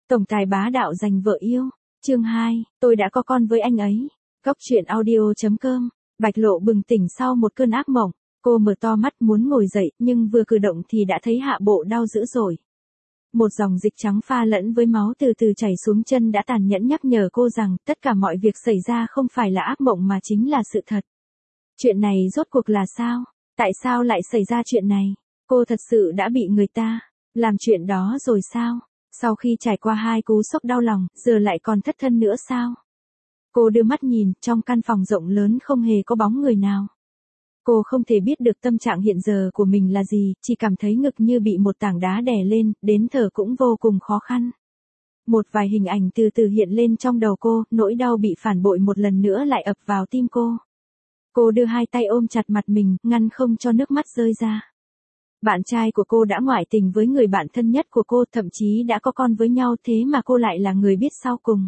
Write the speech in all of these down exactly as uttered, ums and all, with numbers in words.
Tổng tài bá đạo giành vợ yêu. Chương hai, tôi đã có con với anh ấy. Góc truyện audio chấm com. Bạch Lộ bừng tỉnh sau một cơn ác mộng. Cô mở to mắt muốn ngồi dậy, nhưng vừa cử động thì đã thấy hạ bộ đau dữ dội. Một dòng dịch trắng pha lẫn với máu từ từ chảy xuống chân đã tàn nhẫn nhắc nhở cô rằng tất cả mọi việc xảy ra không phải là ác mộng mà chính là sự thật. Chuyện này rốt cuộc là sao? Tại sao lại xảy ra chuyện này? Cô thật sự đã bị người ta làm chuyện đó rồi sao? Sau khi trải qua hai cú sốc đau lòng, giờ lại còn thất thân nữa sao? Cô đưa mắt nhìn, trong căn phòng rộng lớn không hề có bóng người nào. Cô không thể biết được tâm trạng hiện giờ của mình là gì, chỉ cảm thấy ngực như bị một tảng đá đè lên, đến thở cũng vô cùng khó khăn. Một vài hình ảnh từ từ hiện lên trong đầu cô, nỗi đau bị phản bội một lần nữa lại ập vào tim cô. Cô đưa hai tay ôm chặt mặt mình, ngăn không cho nước mắt rơi ra. Bạn trai của cô đã ngoại tình với người bạn thân nhất của cô, thậm chí đã có con với nhau, thế mà cô lại là người biết sau cùng.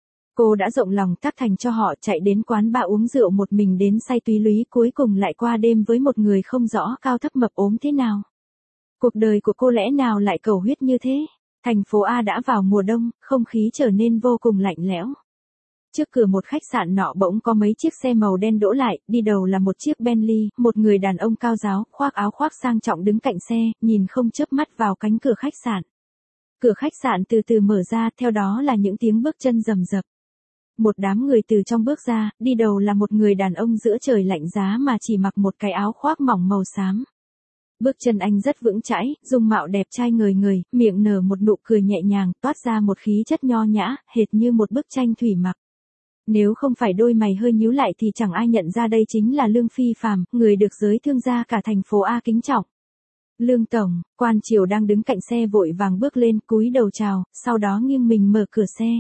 Cô đã rộng lòng tác thành cho họ, chạy đến quán bar uống rượu một mình đến say túy lúy, cuối cùng lại qua đêm với một người không rõ cao thấp mập ốm thế nào. Cuộc đời của cô lẽ nào lại cầu huyết như thế? Thành phố A đã vào mùa đông, không khí trở nên vô cùng lạnh lẽo. Trước cửa một khách sạn nọ bỗng có mấy chiếc xe màu đen đỗ lại, đi đầu là một chiếc Bentley, một người đàn ông cao ráo, khoác áo khoác sang trọng đứng cạnh xe, nhìn không chớp mắt vào cánh cửa khách sạn. Cửa khách sạn từ từ mở ra, theo đó là những tiếng bước chân rầm rập. Một đám người từ trong bước ra, đi đầu là một người đàn ông giữa trời lạnh giá mà chỉ mặc một cái áo khoác mỏng màu xám. Bước chân anh rất vững chãi, dung mạo đẹp trai ngời ngời, miệng nở một nụ cười nhẹ nhàng, toát ra một khí chất nho nhã, hệt như một bức tranh thủy mặc. Nếu không phải đôi mày hơi nhíu lại thì chẳng ai nhận ra đây chính là Lương Phi Phàm, người được giới thương gia cả thành phố A kính trọng. Lương tổng, Quan Triều đang đứng cạnh xe vội vàng bước lên, cúi đầu chào, sau đó nghiêng mình mở cửa xe.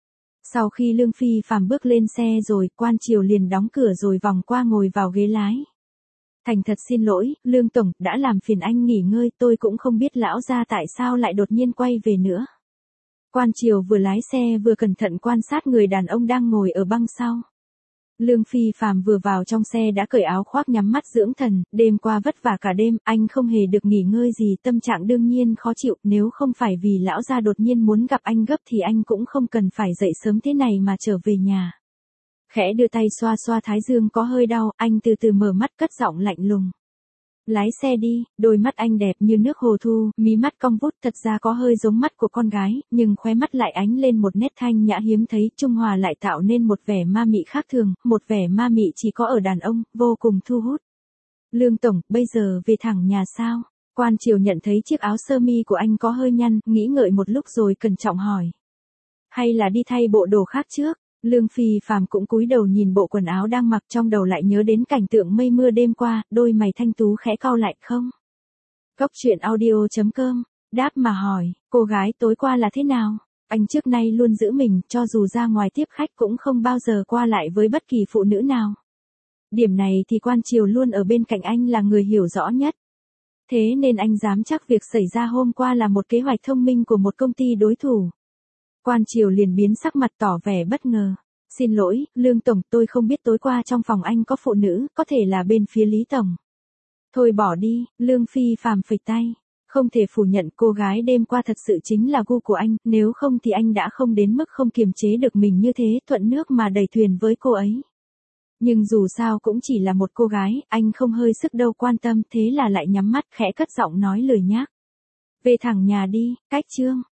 Sau khi Lương Phi Phàm bước lên xe rồi, Quan Triều liền đóng cửa rồi vòng qua ngồi vào ghế lái. Thành thật xin lỗi, Lương tổng, đã làm phiền anh nghỉ ngơi, tôi cũng không biết lão gia tại sao lại đột nhiên quay về nữa. Quan Triều vừa lái xe vừa cẩn thận quan sát người đàn ông đang ngồi ở băng sau. Lương Phi Phàm vừa vào trong xe đã cởi áo khoác nhắm mắt dưỡng thần, đêm qua vất vả cả đêm, anh không hề được nghỉ ngơi gì, tâm trạng đương nhiên khó chịu, nếu không phải vì lão gia đột nhiên muốn gặp anh gấp thì anh cũng không cần phải dậy sớm thế này mà trở về nhà. Khẽ đưa tay xoa xoa thái dương có hơi đau, anh từ từ mở mắt cất giọng lạnh lùng. Lái xe đi, đôi mắt anh đẹp như nước hồ thu, mí mắt cong vút, thật ra có hơi giống mắt của con gái, nhưng khóe mắt lại ánh lên một nét thanh nhã hiếm thấy, trung hòa lại tạo nên một vẻ ma mị khác thường, một vẻ ma mị chỉ có ở đàn ông, vô cùng thu hút. Lương tổng, bây giờ về thẳng nhà sao? Quan Triều nhận thấy chiếc áo sơ mi của anh có hơi nhăn, nghĩ ngợi một lúc rồi cẩn trọng hỏi. Hay là đi thay bộ đồ khác trước? Lương Phi Phàm cũng cúi đầu nhìn bộ quần áo đang mặc, trong đầu lại nhớ đến cảnh tượng mây mưa đêm qua, đôi mày thanh tú khẽ cau lại. Không. Góc truyện audio chấm com, đáp mà hỏi, cô gái tối qua là thế nào? Anh trước nay luôn giữ mình, cho dù ra ngoài tiếp khách cũng không bao giờ qua lại với bất kỳ phụ nữ nào. Điểm này thì Quan Triều luôn ở bên cạnh anh là người hiểu rõ nhất. Thế nên anh dám chắc việc xảy ra hôm qua là một kế hoạch thông minh của một công ty đối thủ. Quan Triều liền biến sắc mặt tỏ vẻ bất ngờ. Xin lỗi, Lương tổng, tôi không biết tối qua trong phòng anh có phụ nữ, có thể là bên phía Lý tổng. Thôi bỏ đi, Lương Phi Phàm phẩy tay. Không thể phủ nhận cô gái đêm qua thật sự chính là gu của anh, nếu không thì anh đã không đến mức không kiềm chế được mình như thế, thuận nước mà đẩy thuyền với cô ấy. Nhưng dù sao cũng chỉ là một cô gái, anh không hơi sức đâu quan tâm, thế là lại nhắm mắt khẽ cất giọng nói lười nhác. Về thẳng nhà đi, cách chương.